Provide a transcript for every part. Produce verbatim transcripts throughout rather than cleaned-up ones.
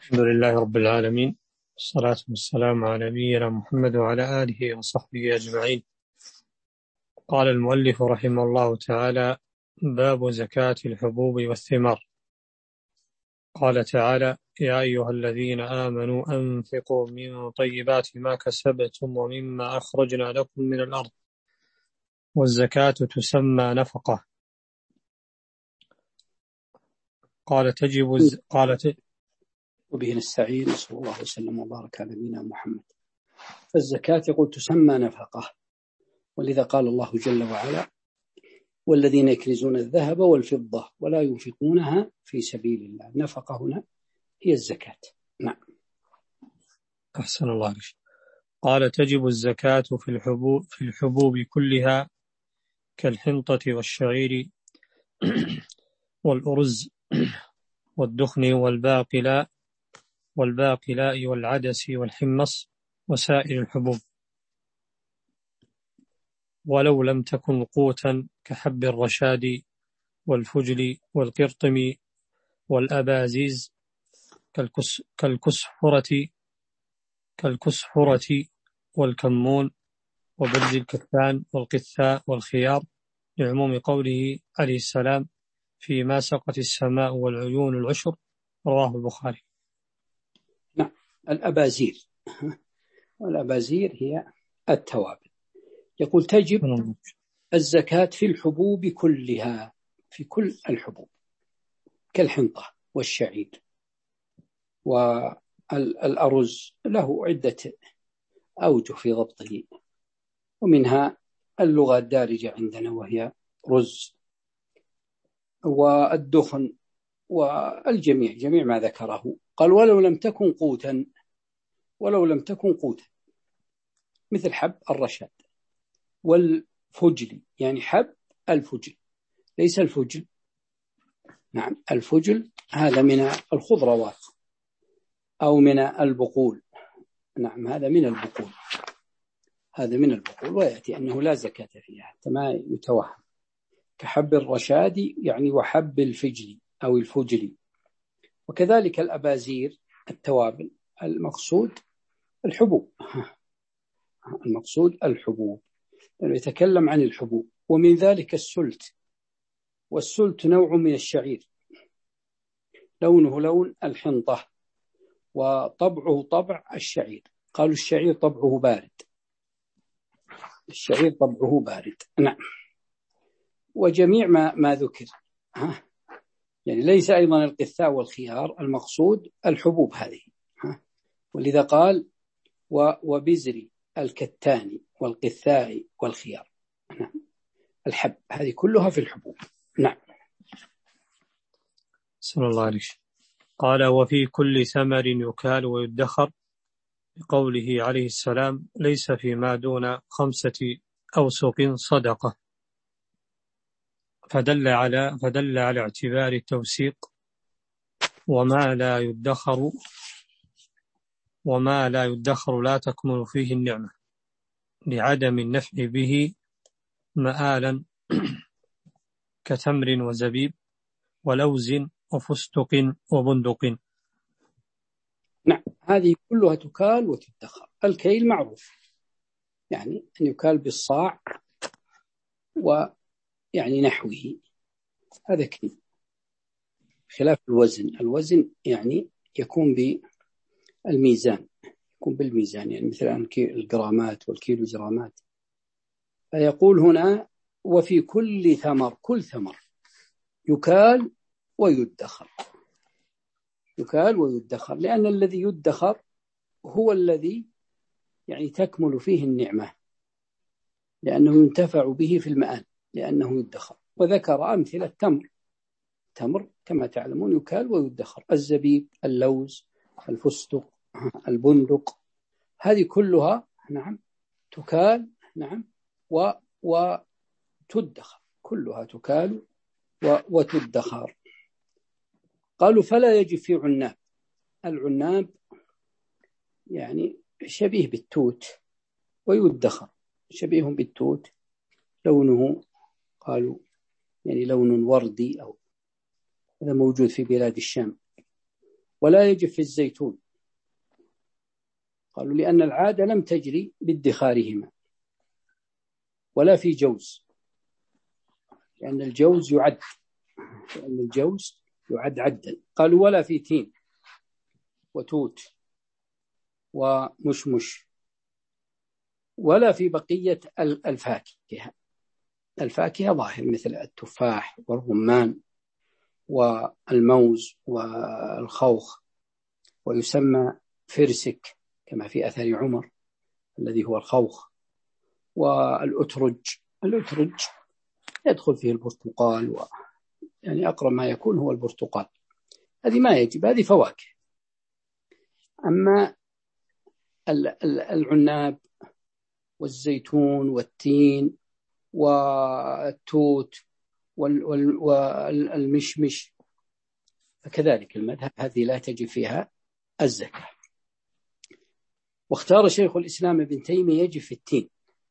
الحمد لله رب العالمين، والصلاة والسلام على نبينا محمد وعلى آله وصحبه أجمعين. قال المؤلف رحمه الله تعالى: باب زكاة الحبوب والثمار. قال تعالى: يا أيها الذين آمنوا أنفقوا من طيبات ما كسبتم ومما أخرجنا لكم من الأرض، والزكاة تسمى نفقة. قال تجب الز... قال ت... وبه نستعين، صلى الله وسلم وبارك على نبينا محمد. فالزكاة يقول تسمى نفقة، ولذا قال الله جل وعلا: والذين يكنزون الذهب والفضة ولا ينفقونها في سبيل الله. نفقة هنا هي الزكاة. نعم. أحسن الله عليك. قال تجب الزكاة في الحبوب, في الحبوب كلها كالحنطة والشعير والأرز والدخن والباقلاء والباقلاء والعدس والحمص وسائر الحبوب، ولو لم تكن قوتا كحب الرشاد والفجل والقرطم والأبازيز كالكس كالكسفرة كالكسفرة والكمون وبرز الكتان والقثاء والخيار، لعموم قوله عليه السلام: فيما سقت السماء والعيون العشر. رواه البخاري. نعم. الأبازير والأبازير هي التوابل. يقول تجب الزكاة في الحبوب كلها، في كل الحبوب، كالحنطة والشعير والأرز، له عدة أوجه في ضبطه، ومنها اللغة الدارجة عندنا وهي رز والدخن والجميع، جميع ما ذكره. قال ولو لم تكن قوتا، ولو لم تكن قوتا مثل حب الرشاد والفجل، يعني حب الفجل، ليس الفجل، نعم الفجل هذا من الخضروات أو من البقول، نعم هذا من البقول، هذا من البقول، ويأتي أنه لا زكاة فيها حتى ما يتوهم، كحب الرشاد يعني وحب الفجل أو الفجل. وكذلك الأبازير التوابل، المقصود الحبوب، المقصود الحبوب، لأنه يتكلم عن الحبوب. ومن ذلك السلت، والسلت نوع من الشعير، لونه لون الحنطة وطبعه طبع الشعير. قالوا الشعير طبعه بارد، الشعير طبعه بارد. نعم. وجميع ما, ما ذكر، ها يعني ليس أيضا القثاء والخيار، المقصود الحبوب هذه، ها ولذا قال وبزر الكتان والقثاء والخيار. نعم. الحب هذه كلها في الحبوب. نعم. صلى الله عليه وسلم. قال وفي كل ثمر يكال ويدخر، بقوله عليه السلام: ليس فيما دون خمسة أوسق صدقة، فدل على فدل على اعتبار التوسيق، وما لا يدخر وما لا يدخر لا تكمل فيه النعمة، لعدم النفع به مآلا كتمر وزبيب ولوز وفستق وبندق. نعم. هذه كلها تكال وتدخر. الكيل معروف، يعني أن يكال بالصاع ويعني نحوه، هذا كيل، خلاف الوزن. الوزن يعني يكون بالميزان، يكون بالميزان، يعني مثلا الجرامات والكيلو جرامات. فيقول هنا وفي كل ثمر، كل ثمر يكال ويدخر، يكال ويدخر، لأن الذي يدخر هو الذي يعني تكمل فيه النعمة، لأنه ينتفع به في المآل، لأنه يدخر. وذكر أمثلة التمر، تمر كما تعلمون يكال ويدخر، الزبيب، اللوز، الفستق، البندق، هذه كلها نعم تكال، نعم و وتدخر، كلها تكال وتدخر. قالوا فلا يجب في عناب. العناب يعني شبيه بالتوت ويدخر، شبيه بالتوت، لونه قالوا يعني لون وردي، أو هذا موجود في بلاد الشام، ولا يجب في الزيتون. قالوا لأن العادة لم تجري بادخارهما، ولا في جوز، لأن الجوز يعد لأن الجوز يعد عدا. قالوا ولا في تين وتوت ومشمش، ولا في بقية الفاكهة. الفاكهة ظاهر مثل التفاح والرمان والموز والخوخ، ويسمى فرسك كما في أثر عمر الذي هو الخوخ. والأترج الأترج يدخل فيه البرتقال، و يعني أقرب ما يكون هو البرتقال. هذه ما يجب، هذه فواكه. أما العناب والزيتون والتين والتوت والمشمش فكذلك المذهب هذه لا تجب فيها الزكاة. واختار شيخ الإسلام ابن تيمية يجب في التين،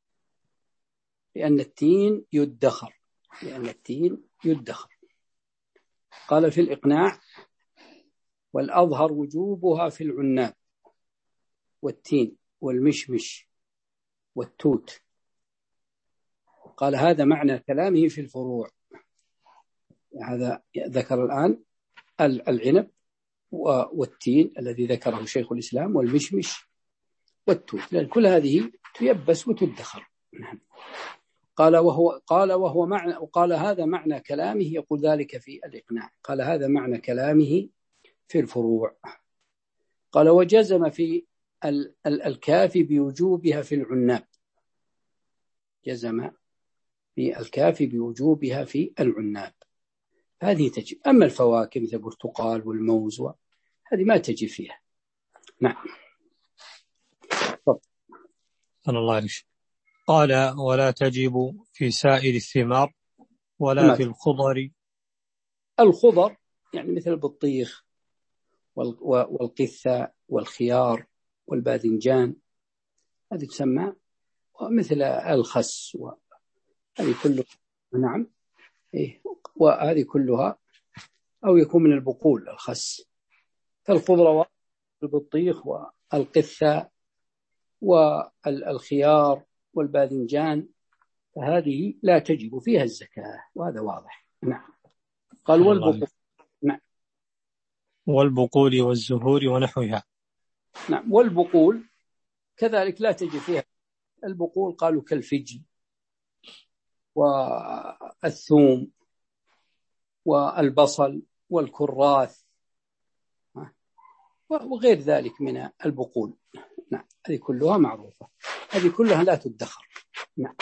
لأن التين يدخر لأن التين يدخر قال في الإقناع: والأظهر وجوبها في العناب والتين والمشمش والتوت. قال هذا معنى كلامه في الفروع. هذا ذكر الآن العنب والتين الذي ذكره شيخ الإسلام والمشمش والتوت، لأن كل هذه تيبس وتدخر. قال وهو قال وهو معنى وقال هذا معنى كلامه، يقول ذلك في الإقناع. قال هذا معنى كلامه في الفروع. قال وجزم في الكافي بوجوبها في العناب، جزم في الكافي بوجوبها في العناب، هذه تجب. أما الفواكه مثل البرتقال والموز هذه ما تجب فيها. نعم. أنا الله عليك. قال ولا تجب في سائر الثمار ولا في الخضر. الخضر يعني مثل البطيخ والقثة والخيار والباذنجان، هذه تسمى مثل الخس، وهذه كلها نعم إيه وهذه كلها أو يكون من البقول الخس. فالخضروات البطيخ والقثة والخيار والباذنجان فهذه لا تجب فيها الزكاة، وهذا واضح. نعم. قال والبقول. نعم. والبقول والزهور ونحوها. نعم. والبقول كذلك لا تجب فيها. البقول قالوا كالفجل والثوم والبصل والكراث وغير ذلك من البقول. نعم. هذه كلها معروفة، هذه كلها لا تدخر. نعم.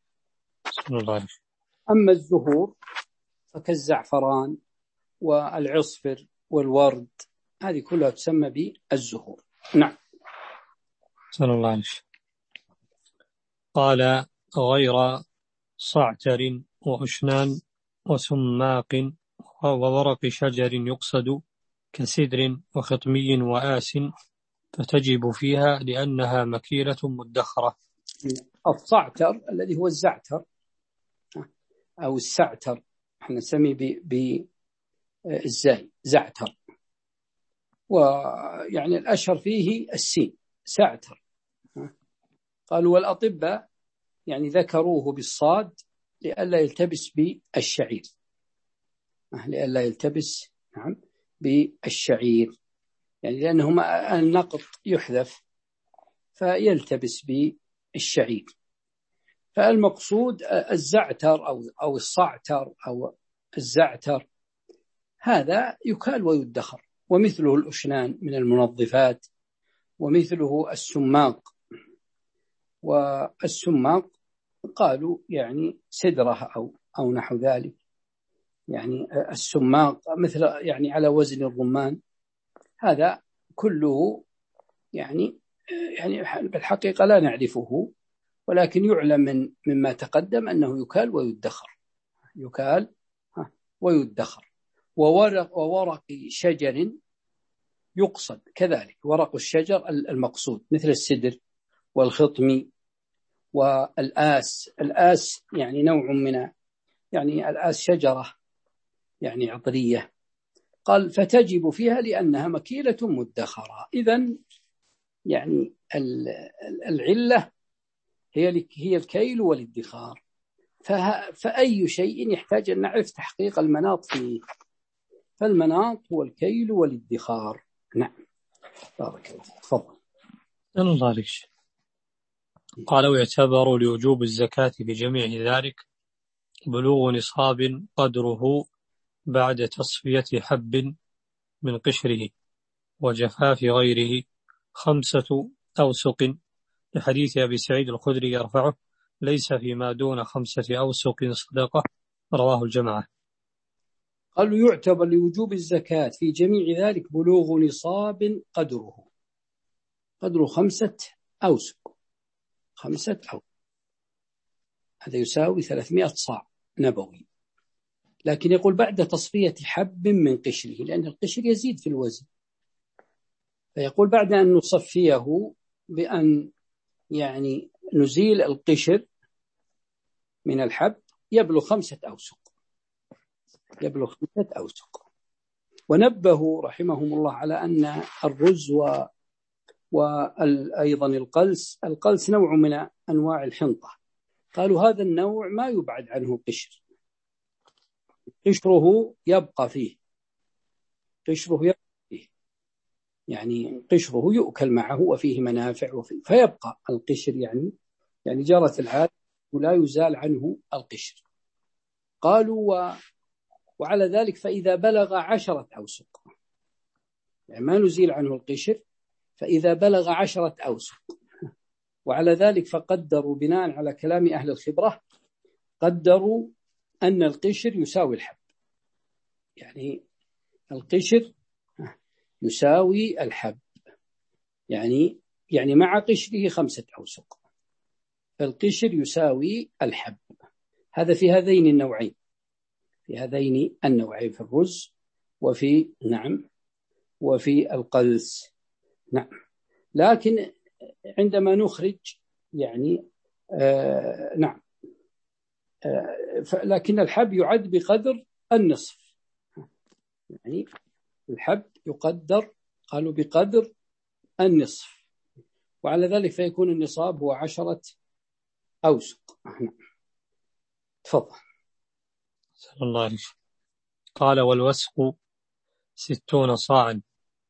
أما الزهور فكالزعفران والعصفر والورد، هذه كلها تسمى بالزهور. نعم. صلى الله عليه وسلم. قال غير صعتر وأشنان وسماق وورق شجر يقصد كسدر وخطمي وآس، فتجب فيها لأنها مكيلة مدخرة. الصعتر الذي هو الزعتر أو السعتر، احنا نسميه بالزاي زعتر، ويعني الأشهر فيه السين سعتر. قالوا والأطباء يعني ذكروه بالصاد لئلا يلتبس بالشعير، لئلا يلتبس نعم بالشعير، يعني لأنه النقط يحذف فيلتبس بالشعير. فالمقصود الزعتر أو أو الصعتر أو الزعتر هذا يكال ويدخر، ومثله الأشنان من المنظفات، ومثله السماق. والسماق قالوا يعني سدرة أو أو نحو ذلك، يعني السماق مثل يعني على وزن الرمان. هذا كله يعني يعني بالحقيقة لا نعرفه، ولكن يعلم من مما تقدم أنه يكال ويدخر، يكال ويدخر. وورق وورق شجر يقصد كذلك، ورق الشجر المقصود مثل السدر والخطم والآس. الآس يعني نوع من يعني الآس شجرة يعني عطرية، قال فتجب فيها لأنها مكيلة مدخرة. إذن يعني العلة هي هي الكيل والادخار، فأي شيء يحتاج أن نعرف تحقيق المناط فيه، فالمناط هو الكيل والادخار. نعم بارك الله. تفضل. الله عليك. قال ويعتبر لوجوب الزكاة في جميع ذلك بلوغ نصاب قدره بعد تصفية حب من قشره وجفاف غيره خمسة أوسق، لحديث أبي سعيد الخدري يرفعه ليس فيما دون خمسة أوسق صدقة، رواه الجماعة. قالوا يعتبر لوجوب الزكاة في جميع ذلك بلوغ نصاب قدره قدره خمسة أوسق خمسة أوسق هذا يساوي ثلاثمائة صاع نبوي، لكن يقول بعد تصفية حب من قشره، لأن القشر يزيد في الوزن، فيقول بعد أن نصفيه بأن يعني نزيل القشر من الحب يبلغ خمسة أوسق يبلغ خمسة أوسق. ونبهوا رحمهم الله على أن الرز و وأيضا القلس القلس نوع من أنواع الحنطة، قالوا هذا النوع ما يبعد عنه القشر، قشره يبقى فيه قشره يبقى فيه يعني قشره يؤكل معه وفيه منافع وفيه فيبقى القشر، يعني يعني جرت العادة ولا يزال عنه القشر. قالوا و... وعلى ذلك فإذا بلغ عشرة أوسق، يعني ما نزيل عنه القشر، فإذا بلغ عشرة أوسق، وعلى ذلك فقدروا بناء على كلام أهل الخبرة قدروا أن القشر يساوي الحب، يعني القشر يساوي الحب، يعني يعني مع قشره خمسة أوسق، فالقشر يساوي الحب. هذا في هذين النوعين في هذين النوعين في الرز وفي نعم وفي القلس. نعم، لكن عندما نخرج يعني آه نعم آه لكن الحب يعد بقدر النصف، يعني الحب يقدر قالوا بقدر النصف، وعلى ذلك فيكون النصاب هو عشرة أوسق. نعم تفضل. صلى الله عليه وسلم. قال والوسق ستون صاعا،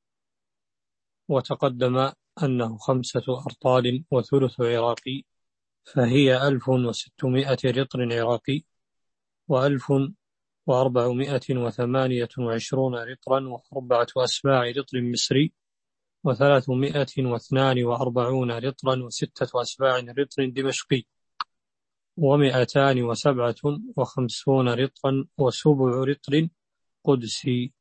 وتقدم أنه خمسة أرطال وثلث عراقي، فهي ألف وستمائة رطل عراقي، وألف وأربعمائة وثمانية وعشرون رطلا وأربعة أسباع رطل مصري، وثلاثمائة واثنان وأربعون رطلا وستة أسباع رطل دمشقي، ومائتان وسبعة وخمسون رطلا وسبع رطل قدسي.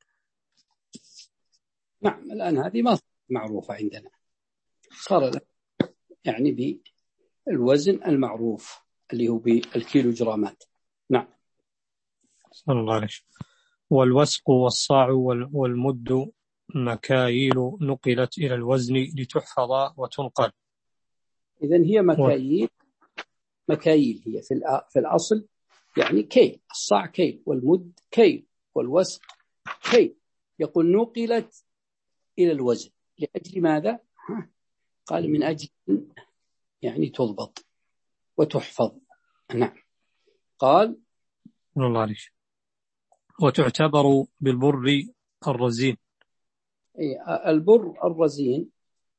نعم، الآن هذه ما معروفة عندنا، صار يعني بالوزن المعروف اللي هو بالكيلو جرامات. نعم. صلى الله عليه وسلم. والوسق والصاع والمد مكاييل نقلت إلى الوزن لتحفظ وتنقل. إذن هي مكاييل مكاييل هي في في الأصل يعني كيل، الصاع كيل والمد كيل والوسق كيل. يقول نقلت إلى الوزن لأجل ماذا؟ قال من أجل يعني تضبط وتحفظ. نعم. قال الله عليك. وتعتبر بالبر الرزين. البر الرزين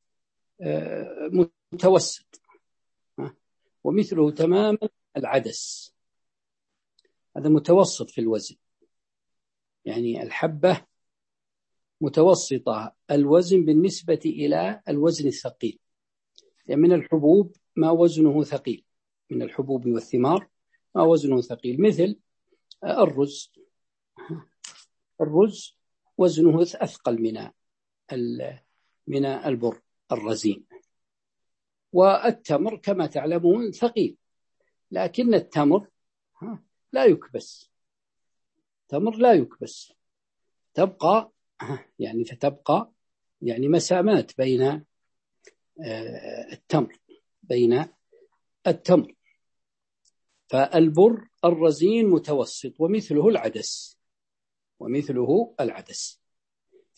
متوسط، ومثله تماما العدس، هذا متوسط في الوزن، يعني الحبة متوسطة الوزن بالنسبة إلى الوزن الثقيل، يعني من الحبوب ما وزنه ثقيل، من الحبوب والثمار ما وزنه ثقيل، مثل الرز الرز وزنه أثقل من من البر الرزين. والتمر كما تعلمون ثقيل، لكن التمر لا يكبس، تمر لا يكبس، تبقى يعني فتبقى يعني مسامات بين التمر بين التمر فالبر الرزين متوسط، ومثله العدس ومثله العدس.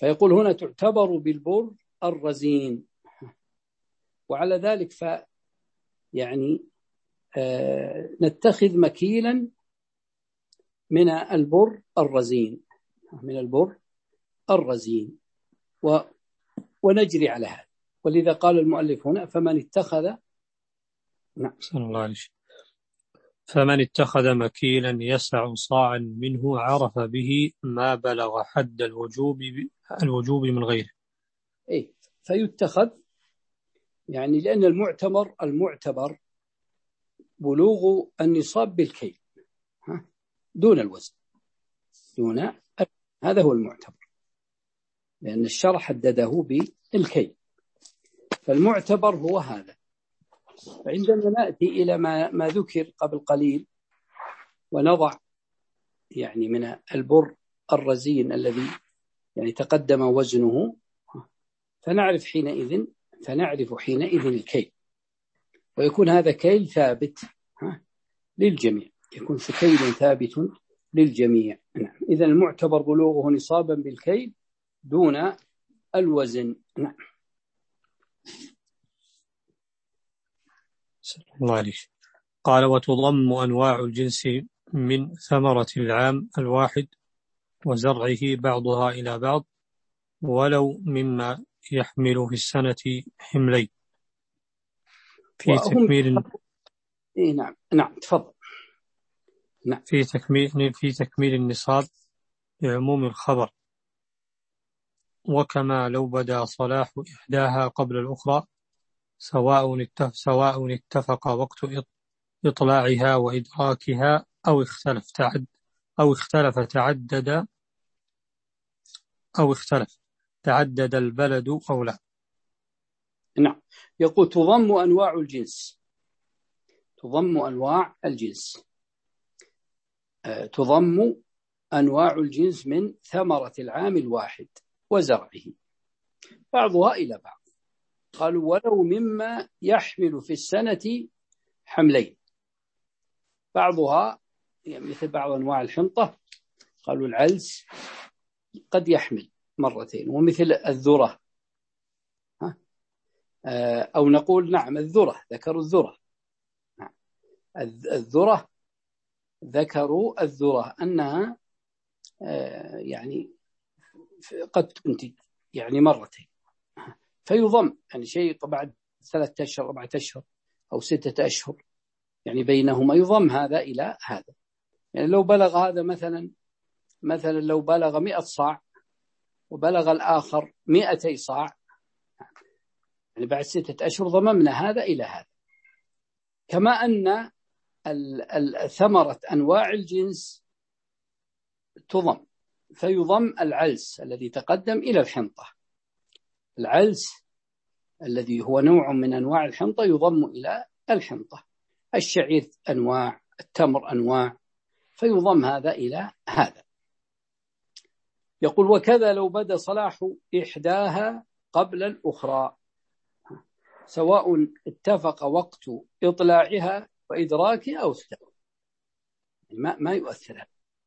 فيقول هنا تعتبر بالبر الرزين. وعلى ذلك ف يعني آه نتخذ مكيلا من البر الرزين من البر الرزين و ونجري على هذا. ولذا قال المؤلف هنا فمن اتخذ نعم الله عليه. فمن اتخذ مكيلا يسع صاعا منه عرف به ما بلغ حد الوجوب الوجوب من غيره. إيه فيتخذ يعني لأن المعتبر المعتبر بلوغ النصاب بالكيل دون الوزن دون هذا هو المعتبر، لأن الشرع حدده بالكيل، فالمعتبر هو هذا. فعندما نأتي إلى ما, ما ذكر قبل قليل ونضع يعني من البر الرزين الذي يعني تقدم وزنه، فنعرف حينئذ فنعرف حينئذ الكيل، ويكون هذا كيل ثابت للجميع، يكون كيل ثابت للجميع. نعم. إذن المعتبر بلوغه نصابا بالكيل دون الوزن. نعم. الله عليك. قال وتضم أنواع الجنس من ثمرة العام الواحد وزرعه بعضها إلى بعض ولو مما يحمل في السنة حملين في تكميل إيه نعم نعم تفضل. نعم. في تكميل في تكميل النصاب لعموم الخبر، وكما لو بدا صلاح إحداها قبل الأخرى سواء اتفق, سواء اتفق وقت إطلاعها وإدراكها أو اختلف تعد أو اختلف تعدد أو اختلف تعدد البلد أو لا. نعم. يقول تضم أنواع الجنس تضم أنواع الجنس أه تضم أنواع الجنس من ثمرة العام الواحد وزرعه بعضها إلى بعض. قالوا ولو مما يحمل في السنة حملين، بعضها يعني مثل بعض أنواع الحنطة قالوا العلس قد يحمل مرتين، ومثل الذرة أو نقول نعم الذرة ذكروا الذرة نعم. الذرة ذكروا الذرة أنها يعني قد تنتج يعني مرتين، فيضم يعني شيء بعد ثلاثة أشهر أربعة أشهر أو ستة أشهر يعني بينهما يضم هذا إلى هذا. يعني لو بلغ هذا مثلا مثلا لو بلغ مئة صاع وبلغ الآخر مئتي صاع يعني بعد ستة أشهر ضممنا هذا إلى هذا. كما أن الثمرة أنواع الجنس تضم، فيضم العلس الذي تقدم إلى الحنطة، العلس الذي هو نوع من أنواع الحنطة يضم إلى الحنطة، الشعير أنواع، التمر أنواع، فيضم هذا إلى هذا. يقول وكذا لو بدا صلاح إحداها قبل الأخرى سواء اتفق وقت إطلاعها وإدراكها أو اختلف، ما ما يؤثر.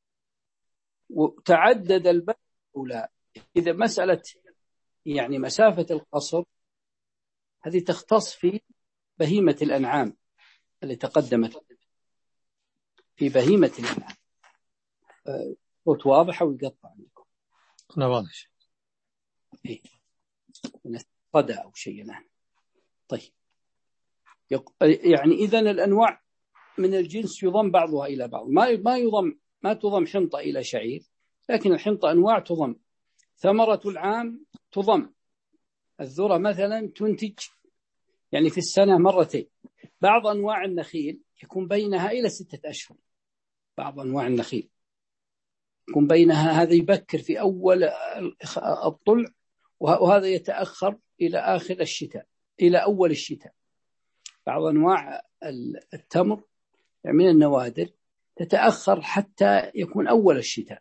وتعدد البلد الأولى، إذا مسألة يعني مسافة القصر هذه تختص في بهيمة الأنعام اللي تقدمت في بهيمة الأنعام. صوت واضح أو يقطع عندكم؟ لا واضح. إيه قدى أو شيء الآن. طيب يعني إذن الأنواع من الجنس يضم بعضها إلى بعض، ما ما يضم ما تضم حنطة إلى شعير، لكن الحنطة أنواع تضم. ثمرة العام تضم، الذرة مثلا تنتج يعني في السنة مرتين. بعض أنواع النخيل يكون بينها إلى ستة أشهر، بعض أنواع النخيل يكون بينها هذا يبكر في أول الطلع وهذا يتأخر إلى آخر الشتاء إلى أول الشتاء. بعض أنواع التمر يعني من النوادر تتأخر حتى يكون أول الشتاء،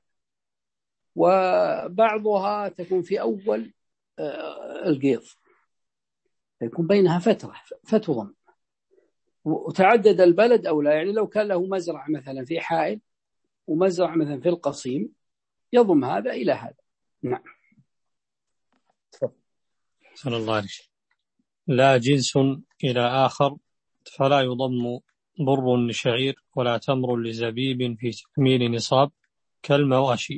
وبعضها تكون في أول القيض، يكون بينها فترة فتضم. وتعدد البلد أو لا، يعني لو كان له مزرعة مثلا في حائل ومزرعة مثلا في القصيم يضم هذا إلى هذا. نعم. صلى الله عليه وسلم. لا جنس إلى آخر، فلا يضم بر لشعير ولا تمر لزبيب في تكميل نصاب كالمواشي.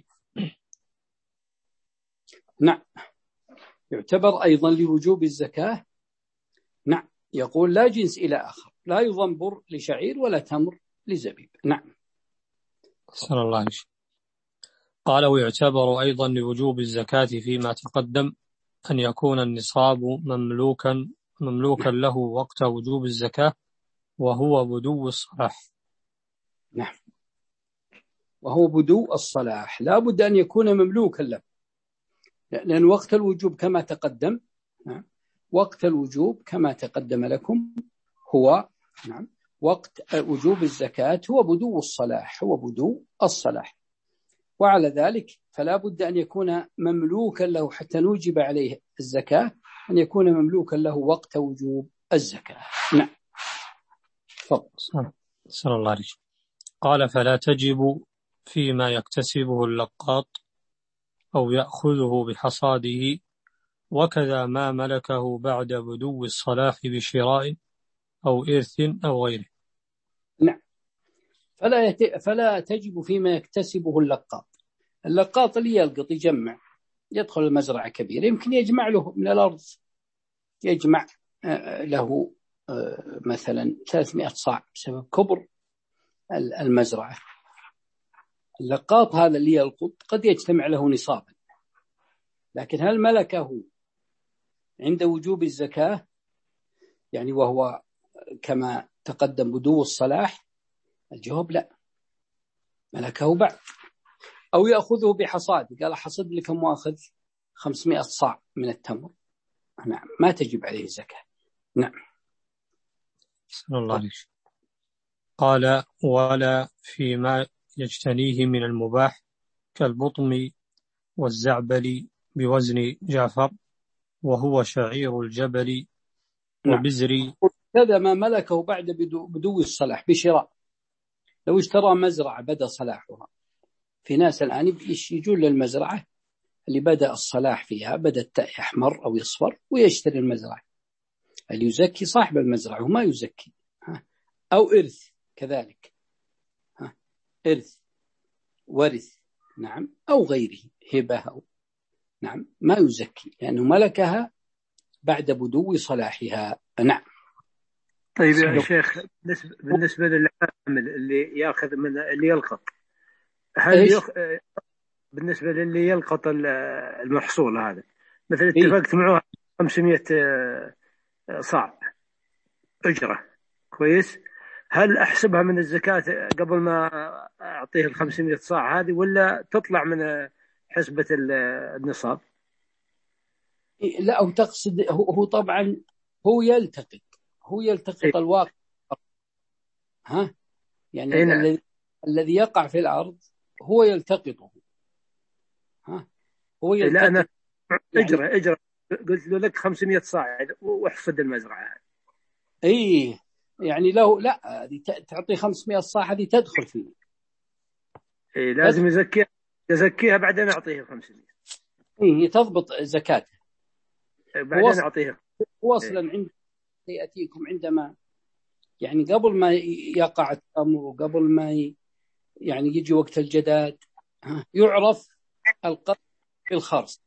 نعم، يعتبر أيضا لوجوب الزكاة. نعم، يقول لا جنس إلى آخر، لا يضم بر لشعير ولا تمر لزبيب. نعم. صلى الله عليه وسلم. قال ويعتبر أيضا لوجوب الزكاة فيما تقدم أن يكون النصاب مملوكا مملوكا نعم. له وقت وجوب الزكاة، وهو بدو الصلاح. نعم، وهو بدو الصلاح، لا بد أن يكون مملوكا له، لأن وقت الوجوب كما تقدم. نعم. وقت الوجوب كما تقدم لكم هو نعم وقت وجوب الزكاة هو بدو الصلاح، هو بدو الصلاح. وعلى ذلك فلا بد أن يكون مملوكا له حتى نوجب عليه الزكاة، أن يكون مملوكا له وقت وجوب الزكاة. نعم. فضل. صلى الله عليه وسلم. قال فلا تجب فيما يكتسبه اللقاط أو يأخذه بحصاده، وكذا ما ملكه بعد بدو الصلاح بشراء أو إرث أو غيره. نعم، فلا يت... فلا تجب فيما يكتسبه اللقاط. اللقاط اللي يلقط يجمع، يدخل المزرعة كبيرة، يمكن يجمع له من الأرض، يجمع له مثلا ثلاثمائة صاع بسبب كبر المزرعة. اللقاط هذا اللي يلقط قد يجتمع له نصابا، لكن هل ملكه عند وجوب الزكاة؟ يعني وهو كما تقدم بدو الصلاح؟ الجواب لا، ملكه بعد. أو يأخذه بحصاد، قال حصد لك مؤاخذ خمسمائة صاع من التمر، نعم، ما تجب عليه الزكاة. نعم. صلى الله عليه وسلم. قال ولا فيما يجتنيه من المباح كالبطم والزعبل بوزن جعفر، وهو شعير الجبل وبزري. كذا ما ملكه بعد بدو, بدو الصلاح بشراء. لو اشترى مزرعة بدأ صلاحها، في ناس الآن يجون للمزرعة اللي بدأ الصلاح فيها، بدأت يحمر أو يصفر، ويشتري المزرعة. اللي يزكي صاحب المزرعة وما يزكي. أو إرث كذلك، إرث ورث، نعم، أو غيره هبة، أو نعم، ما يزكي لأنه ملكها بعد بدو صلاحها. نعم. طيب يا شيخ، بالنسبة للعامل اللي يأخذ من اللي يلقط، هل يخ... بالنسبة للي يلقط المحصول هذا، مثل اتفقت معه خمسمائة صاع أجرة، كويس، هل أحسبها من الزكاة قبل ما أعطيه الخمسمائة صاع هذه، ولا تطلع من حسبة النصاب؟ لا، أو تقصد هو طبعا هو يلتقط هو يلتقط إيه؟ الواقع، ها، يعني إيه؟ الذي الذي يقع في الأرض هو يلتقطه، ها، هو يلتقط. لا، أنا أجرة يعني أجرة قلت له لك خمسمائة صاع واحصد المزرعة هذه. إيه يعني له لا، هذه تعطي خمسمائة صاع، هذه تدخل فيه. إيه لازم يزكيها يزكيها بعدين أعطيه خمسمائة. إيه تضبط زكاته بعدين أعطيه. وصلا إيه؟ عند يأتيكم عندما يعني قبل ما يقع التمر وقبل ما ي... يعني يجي وقت الجداد يعرف القطع في الخرص،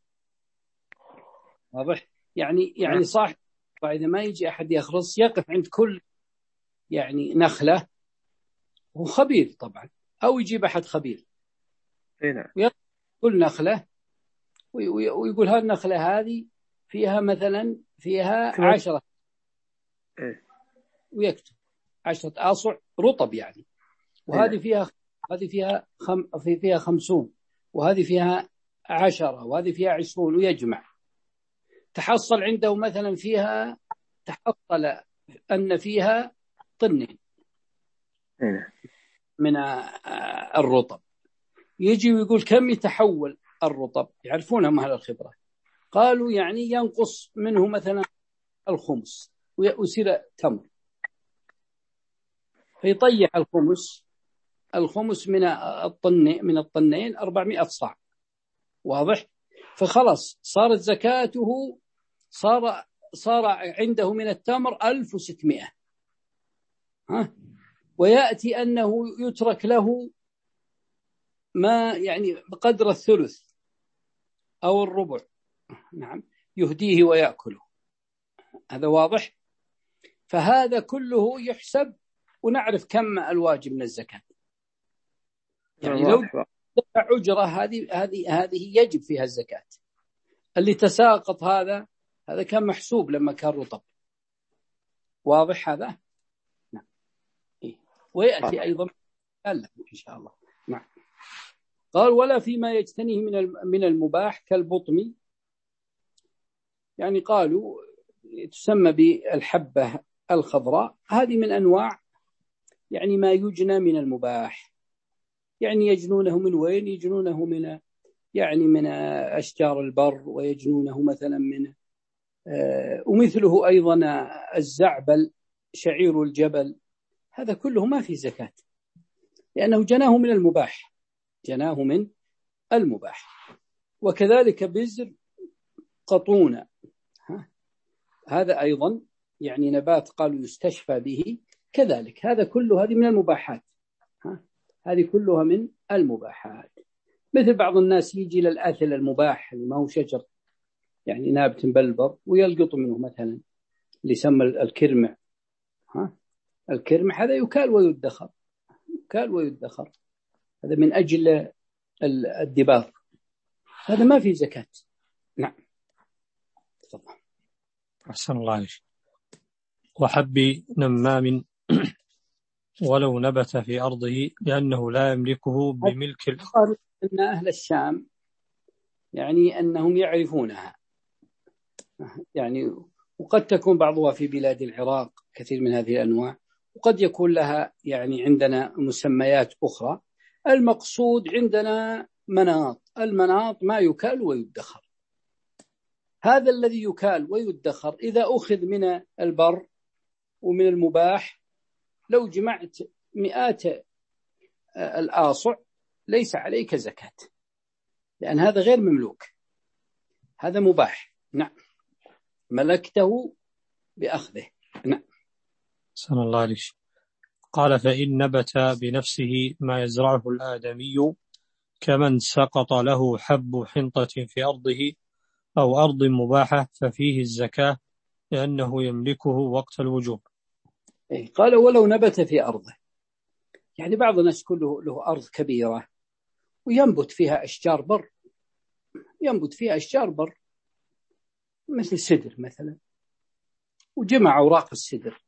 واضح؟ يعني يعني صاحب إذا ما يجي أحد يخرص يقف عند كل يعني نخلة، هو خبير طبعا، أو يجيب أحد خبير ويقف كل نخلة ويقول هالنخلة هذه فيها مثلا فيها عشرة، ويكتب عشرة آصع رطب يعني، وهذه فيها هذه فيها خم في فيها خمسون، وهذه فيها عشرة، وهذه فيها عشرون، ويجمع. تحصل عنده مثلا فيها تحصل أن فيها طنين من الرطب، يجي ويقول كم يتحول الرطب، يعرفونهم أهل الخبرة، قالوا يعني ينقص منه مثلا الخمس ويصير تمر، فيطيح الخمس الخمس من الطن من الطنين أربعمائة صاع، واضح؟ فخلص صارت زكاته صار صار عنده من التمر ألف وستمائة، ها، ويأتي أنه يترك له ما يعني بقدر الثلث أو الربع، نعم، يهديه ويأكله. هذا واضح. فهذا كله يحسب ونعرف كم الواجب من الزكاة. يعني لو دفع أجرة هذه هذه هذه يجب فيها الزكاة. اللي تساقط هذا هذا كان محسوب لما كان رطب. واضح هذا؟ نعم. إيه. ويأتي أيضا إن شاء الله. نعم. قال ولا فيما يجتنيه من من المباح كالبطم، يعني قالوا تسمى بالحبة الخضراء، هذه من أنواع يعني ما يجنى من المباح. يعني يجنونه من وين؟ يجنونه من يعني من أشجار البر، ويجنونه مثلا من آه ومثله أيضا الزعبل، شعير الجبل، هذا كله ما في زكاة لأنه جناه من المباح، جناه من المباح. وكذلك بزر قطونة، هذا أيضا يعني نبات قالوا يستشفى به، كذلك هذا كله هذه من المباحات، ها؟ هذه كلها من المباحات. مثل بعض الناس يجي للأثل المباح اللي ما هو شجر، يعني نابت بلبر، ويلقط منه مثلا اللي يسمى الكرمع، ها؟ الكرمع هذا يكال ويدخر، يكال ويدخر، هذا من أجل الدباغ، هذا ما في زكاة. نعم. تفضل. أحسن الله عليك. وحب نمام ولو نبت في أرضه لأنه لا يملكه بملك الأرض. قالوا أن أهل الشام يعني أنهم يعرفونها، يعني وقد تكون بعضها في بلاد العراق كثير من هذه الأنواع، وقد يكون لها يعني عندنا مسميات أخرى. المقصود عندنا مناط، المناط ما يكال ويدخر. هذا الذي يكال ويدخر إذا أخذ من البر ومن المباح، لو جمعت مئات الآصع ليس عليك زكاة، لأن هذا غير مملوك، هذا مباح. نعم، ملكته بأخذه. نعم. سن الله عليك. قال فإن نبت بنفسه ما يزرعه الآدمي كمن سقط له حب حنطة في أرضه أو أرض مباحة ففيه الزكاة لأنه يملكه وقت الوجوب. قال ولو نبت في أرضه، يعني بعض الناس كله له أرض كبيرة وينبت فيها أشجار بر، ينبت فيها أشجار بر مثل السدر مثلا، وجمع أوراق السدر،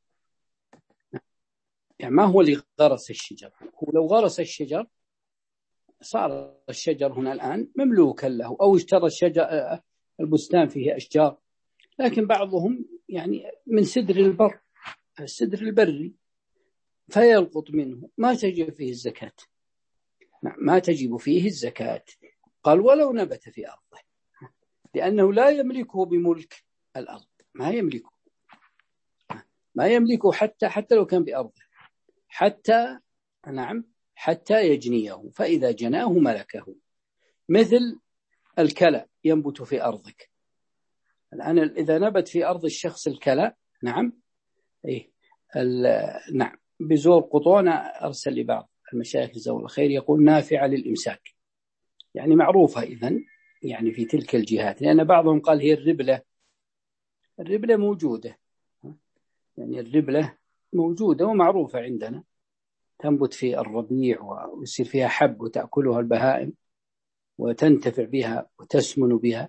يعني ما هو اللي غرس الشجر، هو لو غرس الشجر صار الشجر هنا الآن مملوكا له، أو اشترى الشجر البستان فيه أشجار، لكن بعضهم يعني من سدر البر، السدر البري، فيلقط منه، ما تجب فيه الزكاة. ما تجب فيه الزكاة. قال ولو نبت في أرضه، لأنه لا يملكه بملك الأرض، ما يملكه ما يملكه حتى حتى لو كان بأرضه، حتى نعم حتى يجنيه، فإذا جناه ملكه. مثل الكلى ينبت في أرضك الآن، إذا نبت في أرض الشخص الكلى، نعم إيه نعم بزور قطونة أرسل لبعض المشايخ جزاه الله خير يقول نافعة للإمساك، يعني معروفة إذن يعني في تلك الجهات، لأن بعضهم قال هي الربلة، الربلة موجودة، يعني الربلة موجودة ومعروفة عندنا، تنبت في الربيع ويصير فيها حب وتأكلها البهائم وتنتفع بها وتسمن بها،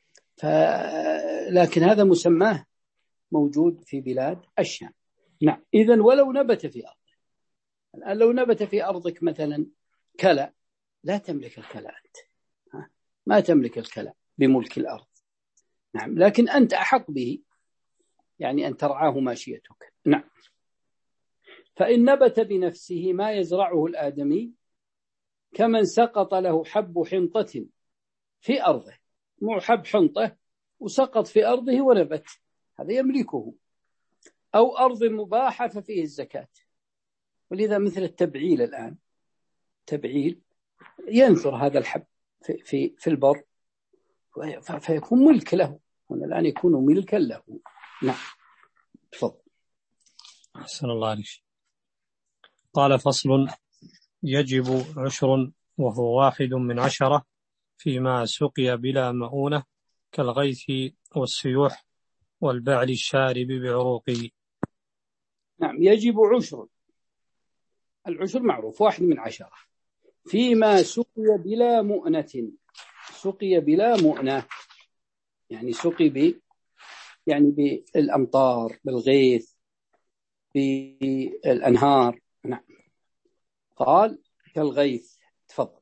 لكن هذا مسماه موجود في بلاد الشام. نعم. إذن ولو نبت في أرض، الآن لو نبت في أرضك مثلا كلى، لا تملك الكلى أنت، ما تملك الكلى بملك الأرض. نعم، لكن أنت أحق به، يعني أن ترعاه ماشيتك. نعم. فإن نبت بنفسه ما يزرعه الآدمي كمن سقط له حب حنطة في أرضه، مو حب حنطة وسقط في أرضه ونبت، هذا يملكه، أو أرض مباحة ففيه الزكاة. ولذا مثل التبعيل الآن، تبعيل ينثر هذا الحب في, في, في البر فيكون ملك له، هنا الآن يكون ملكا له. نعم تفضل. أحسن الله عليك. قال فصل: يجب عشر وهو واحد من عشرة فيما سقي بلا مؤونة كالغيث والسيوح والبعل الشارب بعروقه. نعم يجب عشر، العشر معروف واحد من عشرة فيما سقي بلا مؤنة. سقي بلا مؤنة يعني سقي ب يعني بالأمطار، بالغيث، بالأنهار. نعم. قال كالغيث. تفضل.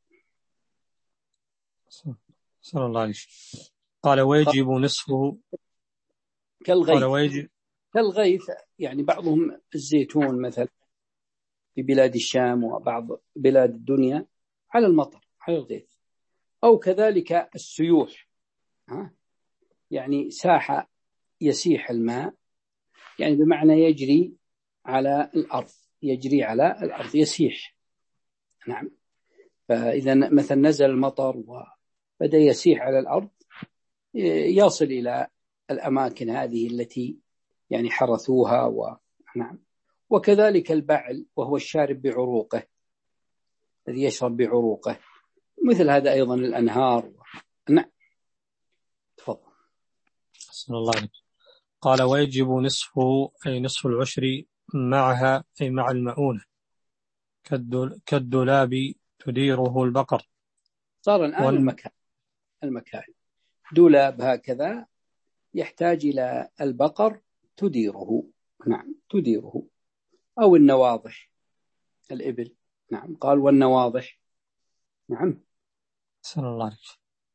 صلى الله عليه. قال ويجب نصفه. كالغيث. قال ويجب كالغيث يعني بعضهم الزيتون مثلا في بلاد الشام وبعض بلاد الدنيا على المطر، على الغيث. أو كذلك السيوح، ها يعني ساحة يسيح الماء، يعني بمعنى يجري على الأرض، يجري على الأرض يسيح. نعم. فإذا مثلا نزل المطر وبدأ يسيح على الأرض يصل إلى الأماكن هذه التي يعني حرثوها و... نعم. وكذلك البعل وهو الشارب بعروقه، الذي يشرب بعروقه، مثل هذا أيضا الأنهار و... نعم تفضل. صلى الله عليه. قال ويجب نصفه أي نصف العشر معها أي مع المؤونة كالدل... كالدلاب تديره البقر. صار الآن وال... المكان المكان دولاب هكذا يحتاج إلى البقر تديره. نعم تديره. أو النواضح الإبل. نعم. قال والنواضح. نعم. صلى الله عليه.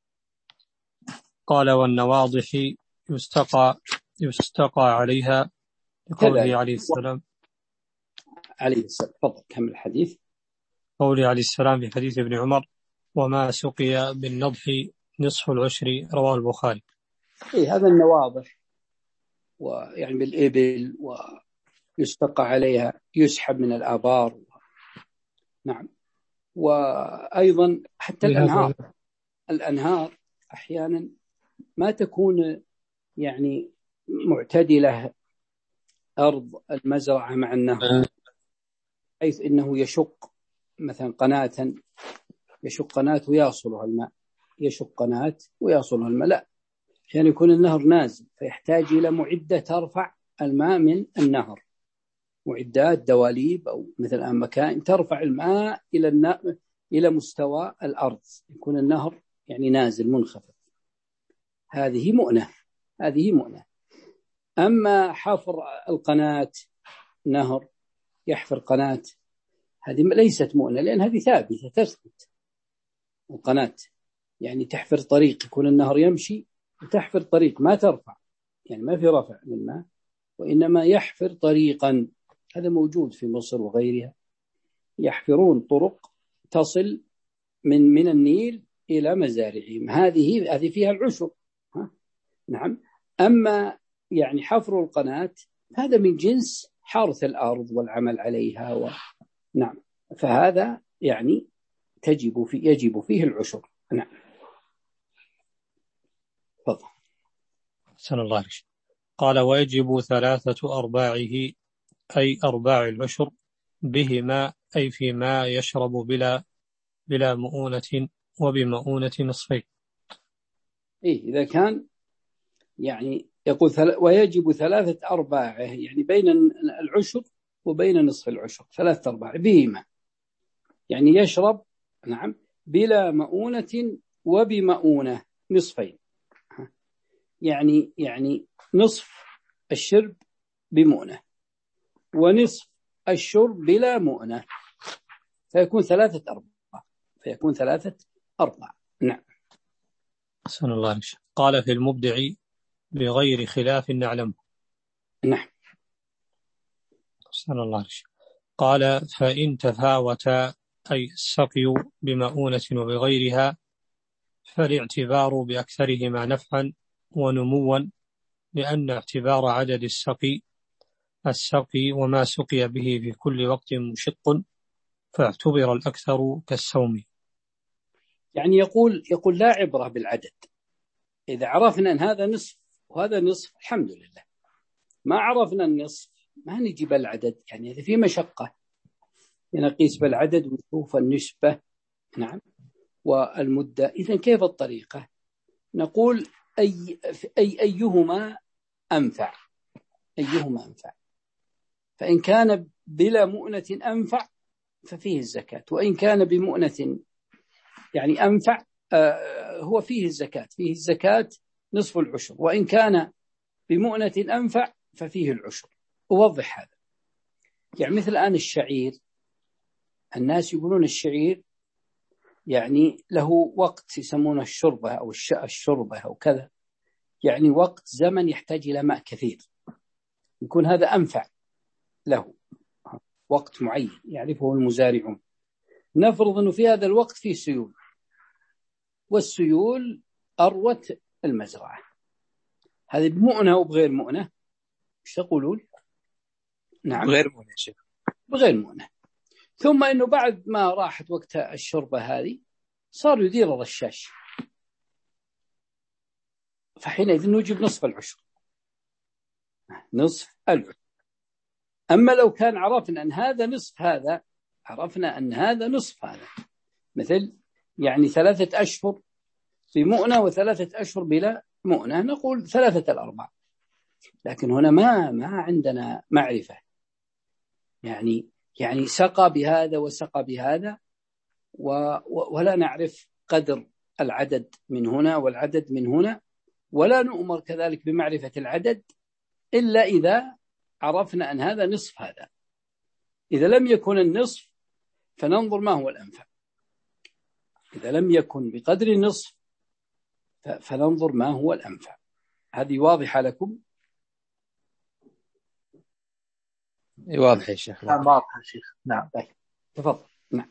قال والنواضح يستقى يستقى عليها لقوله عليه السلام عليه السلام. تفضل كمل الحديث. قوله عليه السلام في حديث ابن عمر: وما سقي بالنضح نصف العشر، رواه البخاري. إيه هذا النواضح، ويعني بالإبل ويستقى عليها، يسحب من الآبار. نعم. وأيضا حتى الأنهار. الأنهار أحيانا ما تكون يعني معتدلة أرض المزرعة مع النهر، حيث إنه يشق مثلا قناة، يشق قناة ويصلها الماء، يشق قناة ويصلها الماء. لا، عشان يكون النهر نازل فيحتاج إلى معدة ترفع الماء من النهر، معدات دواليب أو مثل مكان ترفع الماء إلى النهر إلى مستوى الأرض، يكون النهر يعني نازل منخفض. هذه مؤنة، هذه مؤنة. أما حفر القناة، نهر يحفر قناة، هذه ليست مؤنة، لأن هذه ثابتة تثبت. القناة يعني تحفر طريق، يكون النهر يمشي وتحفر طريق، ما ترفع، يعني ما في رفع للماء، وإنما يحفر طريقا. هذا موجود في مصر وغيرها، يحفرون طرق تصل من من النيل إلى مزارعهم. هذه هذه فيها العشر. ها؟ نعم. أما يعني حفر القناة هذا من جنس حرث الأرض والعمل عليها و... نعم. فهذا يعني تجب في يجب فيه العشر. نعم. تفضل. سن الله عليه. قال ويجب ثلاثة أرباعه أي أرباع العشر بهما أي فيما يشرب بلا بلا مؤونة وبمؤونة نصفين. إيه إذا كان يعني يقول ثل... ويجب ثلاثة أرباعه يعني بين العشر وبين نصف العشر، ثلاثة أرباع بهما يعني يشرب. نعم. بلا مؤونة وبمؤونة نصفين، يعني يعني نصف الشرب بمؤنة ونصف الشرب بلا مؤنة، فيكون ثلاثة أرباع فيكون ثلاثة أرباع. نعم. أحسن الله عليك. قال في المبدع بغير خلاف نعلمه. نعم. أحسن الله عليك. قال فإن تفاوتا أي السقي بمؤونة وبغيرها فالاعتبار بأكثرهما نفعا ونموا، لأن اعتبار عدد السقي السقي وما سقي به في كل وقت مشق، فاعتبر الأكثر كالسوم. يعني يقول يقول لا عبرة بالعدد، إذا عرفنا أن هذا نصف وهذا نصف الحمد لله. ما عرفنا النصف ما نجيب العدد، يعني إذا في مشقة نقيس بالعدد ونشوف النسبة. نعم. والمدة. إذن كيف الطريقة؟ نقول أي, أي أيهما أنفع، أيهما أنفع. فإن كان بلا مؤنة أنفع ففيه الزكاة، وإن كان بمؤنة يعني أنفع آه هو فيه الزكاة، فيه الزكاة نصف العشر، وإن كان بمؤنة أنفع ففيه العشر. أوضح هذا. يعني مثل الآن الشعير، الناس يقولون الشعير يعني له وقت يسمونه الشربة أو الشربة أو كذا، يعني وقت زمن يحتاج إلى ماء كثير، يكون هذا أنفع له، وقت معين يعرفه المزارعون. نفرض أنه في هذا الوقت فيه سيول، والسيول أروت المزرعة، هذه بمؤنة وبغير مؤنة؟ ايش تقولون؟ نعم بغير مؤنة شيخ، بغير مؤنة. ثم أنه بعد ما راحت وقت الشربة هذه صار يدير الرشاش، فحينئذ نجيب نصف العشر، نصف العشر. أما لو كان عرفنا أن هذا نصف هذا، عرفنا أن هذا نصف هذا، مثل يعني ثلاثة أشهر بمؤنة وثلاثة أشهر بلا مؤنة، نقول ثلاثة الأرباع. لكن هنا ما ما عندنا معرفة، يعني يعني سقى بهذا وسقى بهذا، ولا نعرف قدر العدد من هنا والعدد من هنا، ولا نؤمر كذلك بمعرفة العدد إلا إذا عرفنا أن هذا نصف هذا. إذا لم يكن النصف فننظر ما هو الأنفع، إذا لم يكن بقدر النصف فننظر ما هو الأنفع. هذه واضحة لكم؟ واضح يا شيخ. نعم واضح يا شيخ. نعم طيب تفضل. نعم.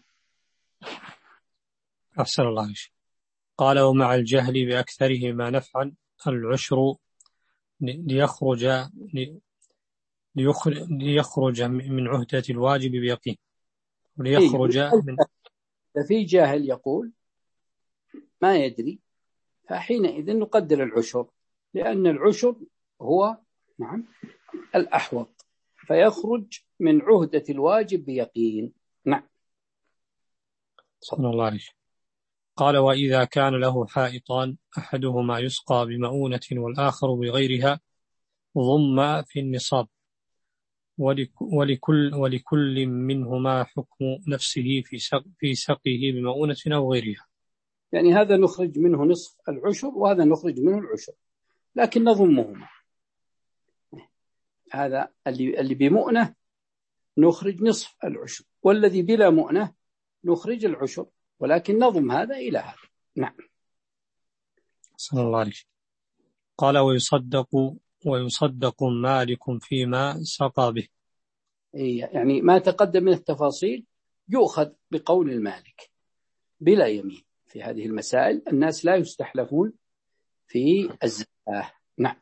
أحسن الله شيخ. قال ومع الجهل بأكثرهما نفعا العشر ليخرج ليخرج, ليخرج من عهدة الواجب بيقين، وليخرج من في جاهل يقول ما يدري، فحينئذ نقدر العشر، لأن العشر هو نعم الأحوط، فيخرج من عهدة الواجب بيقين. نعم. صلى الله عليه. قال وإذا كان له حائطان أحدهما يسقى بمؤونة والآخر بغيرها ضم في النصاب، ولكل, ولكل منهما حكم نفسه في سق في سقيه بمؤونة أو غيرها. يعني هذا نخرج منه نصف العشر وهذا نخرج منه العشر، لكن نضمهما. هذا اللي اللي بمؤنة نخرج نصف العشر، والذي بلا مؤنة نخرج العشر، ولكن نضم هذا إلى هذا. نعم. صلى الله عليه. قال ويصدق ويصدق مالك فيما سقى به. يعني ما تقدم من التفاصيل يؤخذ بقول المالك بلا يمين. في هذه المسائل الناس لا يستحلفون في الزكاة. نعم.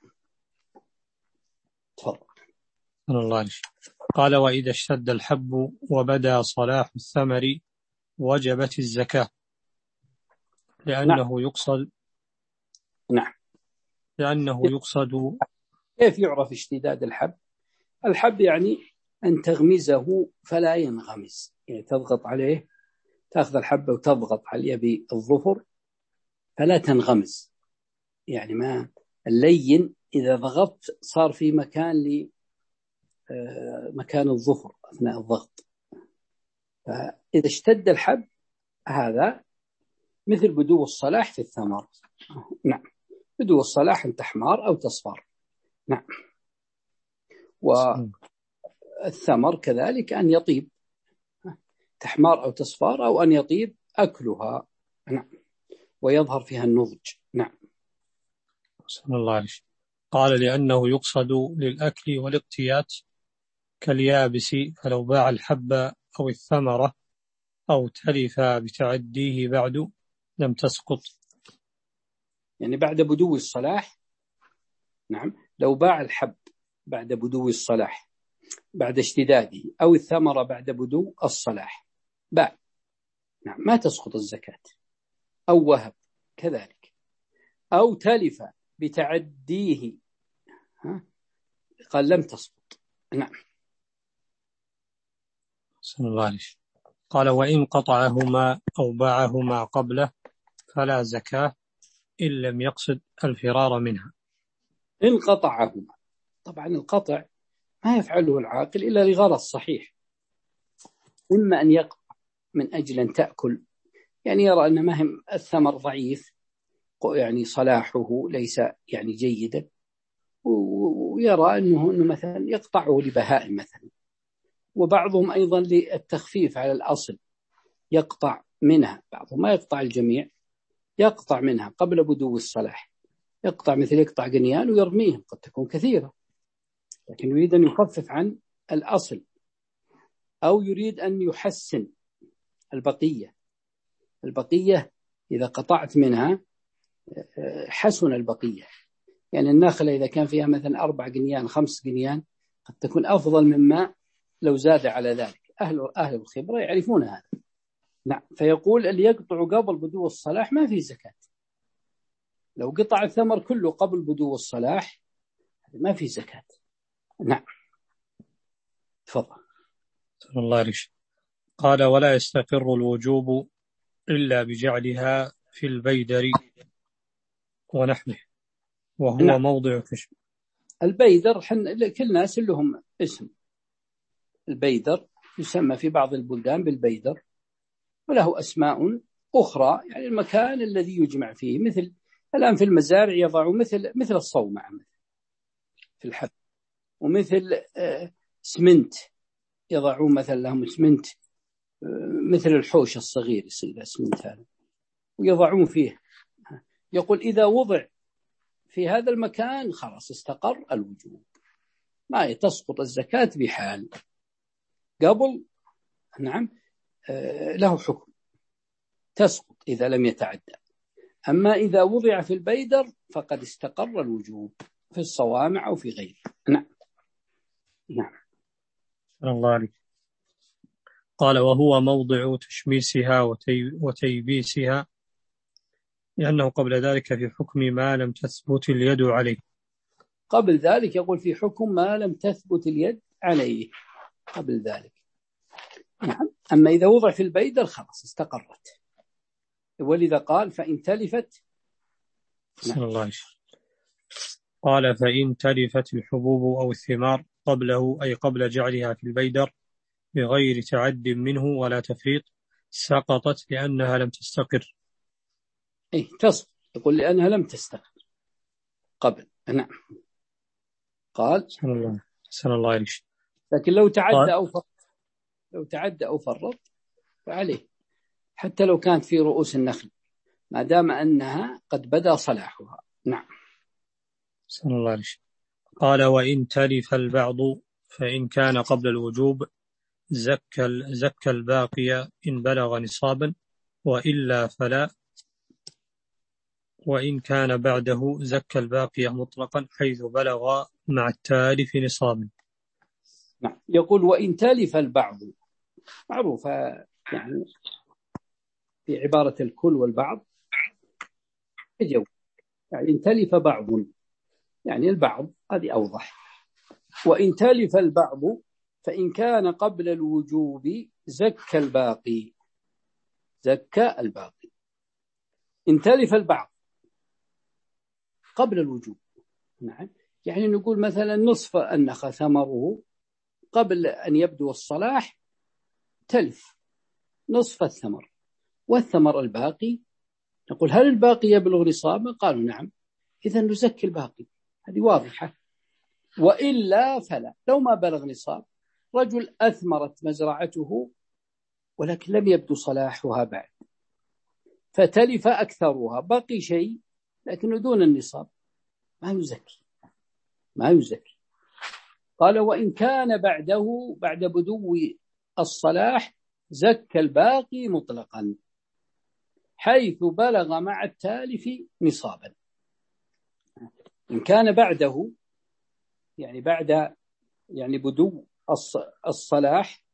تفضل. صلى الله عليه. قال وإذا اشتد الحب وبدا صلاح الثمر وجبت الزكاة، لأنه نعم. يقصد نعم لأنه يقصد. كيف يعرف اشتداد الحب؟ الحب يعني أن تغمزه فلا ينغمز، يعني تضغط عليه، تأخذ الحبة وتضغط عليه بالظفر فلا تنغمز، يعني ما اللين إذا ضغطت صار في مكان ل مكان الظفر أثناء الضغط. فإذا اشتد الحب هذا مثل بدو الصلاح في الثمر. نعم. بدو الصلاح أن تحمار أو تصفر. نعم. والثمر كذلك أن يطيب، تحمار أو تصفر، أو أن يطيب أكلها. نعم. ويظهر فيها النضج. نعم. صلى الله عليه. قال لأنه يقصد للأكل والاقتيات كاليابس، فلو باع الحب أو الثمرة أو تلف بتعديه بعد لم تسقط. يعني بعد بدو الصلاح. نعم. لو باع الحب بعد بدو الصلاح بعد اشتداده، أو الثمرة بعد بدو الصلاح باع، نعم ما تسقط الزكاة. أو وهب كذلك، أو تلف بتعديه ها؟ قال لم تسقط. نعم. صلى الله عليه وسلم. قال وإن قطعهما أو باعهما قبله فلا زكاة إن لم يقصد الفرار منها. إن قطعهما، طبعا القطع ما يفعله العاقل إلا لغرض صحيح، إما أن يقطع من أجل أن تأكل، يعني يرى أن مهم الثمر ضعيف، يعني صلاحه ليس يعني جيدا، ويرى أنه, أنه مثلا يقطعه لبهائم مثلا. وبعضهم أيضا للتخفيف على الأصل يقطع منها، بعضهم ما يقطع الجميع، يقطع منها قبل بدو الصلاح، يقطع مثل يقطع قنيان ويرميهم، قد تكون كثيرة، لكن يريد أن يخفف عن الأصل، أو يريد أن يحسن البقية. البقية إذا قطعت منها حسن البقية، يعني النخلة إذا كان فيها مثلا أربع قنيان خمس قنيان قد تكون أفضل مما لو زاد على ذلك. أهل أهل الخبرة يعرفون هذا. نعم. فيقول اللي يقطع قبل بدو الصلاح ما في زكاة. لو قطع الثمر كله قبل بدو الصلاح ما في زكاة. نعم. تفضل. صلى الله عليه وسلم. قال ولا يستقر الوجوب إلا بجعلها في البيدر ونحوه وهو نعم. موضع كشف. البيدر حن... كل ناس لهم اسم. البيدر يسمى في بعض البلدان بالبيدر، وله أسماء أخرى، يعني المكان الذي يجمع فيه، مثل الآن في المزارع يضعوا مثل مثل الصومعة في الحب، ومثل سمنت يضعون مثلا لهم سمنت مثل الحوش الصغير يصير سمنت هذا ويضعون فيه. يقول إذا وضع في هذا المكان خلاص استقر الوجوب، ما تسقط الزكاة بحال. قبل نعم له حكم تسقط إذا لم يتعدى، أما إذا وضع في البيدر فقد استقر الوجوب في الصوامع أو في غيره. نعم. نعم. الله عليك. قال وهو موضع تشميسها وتيبيسها، لأنه قبل ذلك في حكم ما لم تثبت اليد عليه. قبل ذلك يقول في حكم ما لم تثبت اليد عليه قبل ذلك. نعم. أما إذا وضع في البيدر خلاص استقرت، ولذا قال فإن تلفت. نعم. الله عليه. قال فإن تلفت الحبوب أو الثمار قبله، أي قبل جعلها في البيدر بغير تعد منه ولا تفريط، سقطت لأنها لم تستقر. إيه تسقط، يقول لأنها لم تستقر قبل. نعم. قال سنة الله سنة الله عليه. لكن لو تعدى أو فرط، لو تعدى أو فرط فعليه، حتى لو كانت في رؤوس النخل ما دام أنها قد بدأ صلاحها. نعم. سنة الله عليه. قال وإن تلف البعض فإن كان قبل الوجوب زكى زكى الباقي إن بلغ نصابا، وإلا فلا، وإن كان بعده زكى الباقي مطلقا حيث بلغ مع التالف نصابا. نعم. يقول وإن تلف البعض، معروفة يعني في عبارة الكل والبعض يجوز، يعني إن تلف بعض يعني البعض، هذه أوضح. وإن تلف البعض فإن كان قبل الوجوب زكى الباقي، زكى الباقي. إن تلف البعض قبل الوجوب، نعم، يعني نقول مثلا نصف النخل ثمره قبل أن يبدو الصلاح تلف نصف الثمر، والثمر الباقي نقول هل الباقي يبلغ نصابا؟ قالوا نعم، إذا نزكي الباقي، هذه واضحة. وإلا فلا، لو ما بلغ نصاب، رجل أثمرت مزرعته ولكن لم يبدو صلاحها بعد، فتلف أكثرها، بقي شيء لكنه دون النصاب، ما يزكي ما يزكي. قال وإن كان بعده بعد بدو الصلاح زكى الباقي مطلقا حيث بلغ مع التالف نصابا. إن كان بعده يعني بعد يعني بدو الصلاح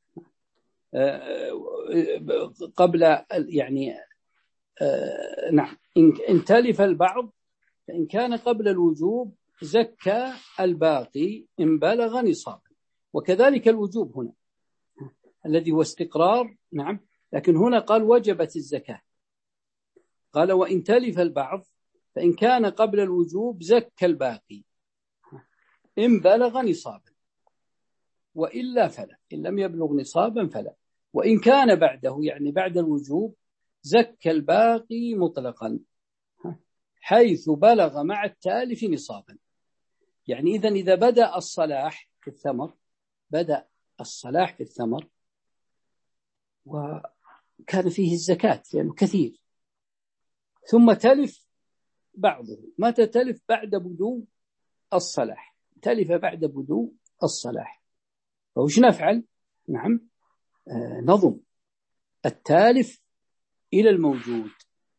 قبل يعني نعم إن تلف البعض فإن كان قبل الوجوب زكى الباقي إن بلغ نصابا. وكذلك الوجوب هنا الذي هو استقرار، نعم، لكن هنا قال وجبت الزكاة، قال وإن تلف البعض فإن كان قبل الوجوب زكى الباقي إن بلغ نصابا، وإلا فلا، إن لم يبلغ نصابا فلا. وإن كان بعده يعني بعد الوجوب زكى الباقي مطلقا حيث بلغ مع التالف نصابا. يعني إذن إذا بدأ الصلاح في الثمر، بدأ الصلاح في الثمر وكان فيه الزكاة لأنه يعني كثير، ثم تلف بعضه، متى تلف؟ بعد بدو الصلاح، تلف بعد بدو الصلاح، فوش نفعل؟ نعم، آه نضم التالف إلى الموجود،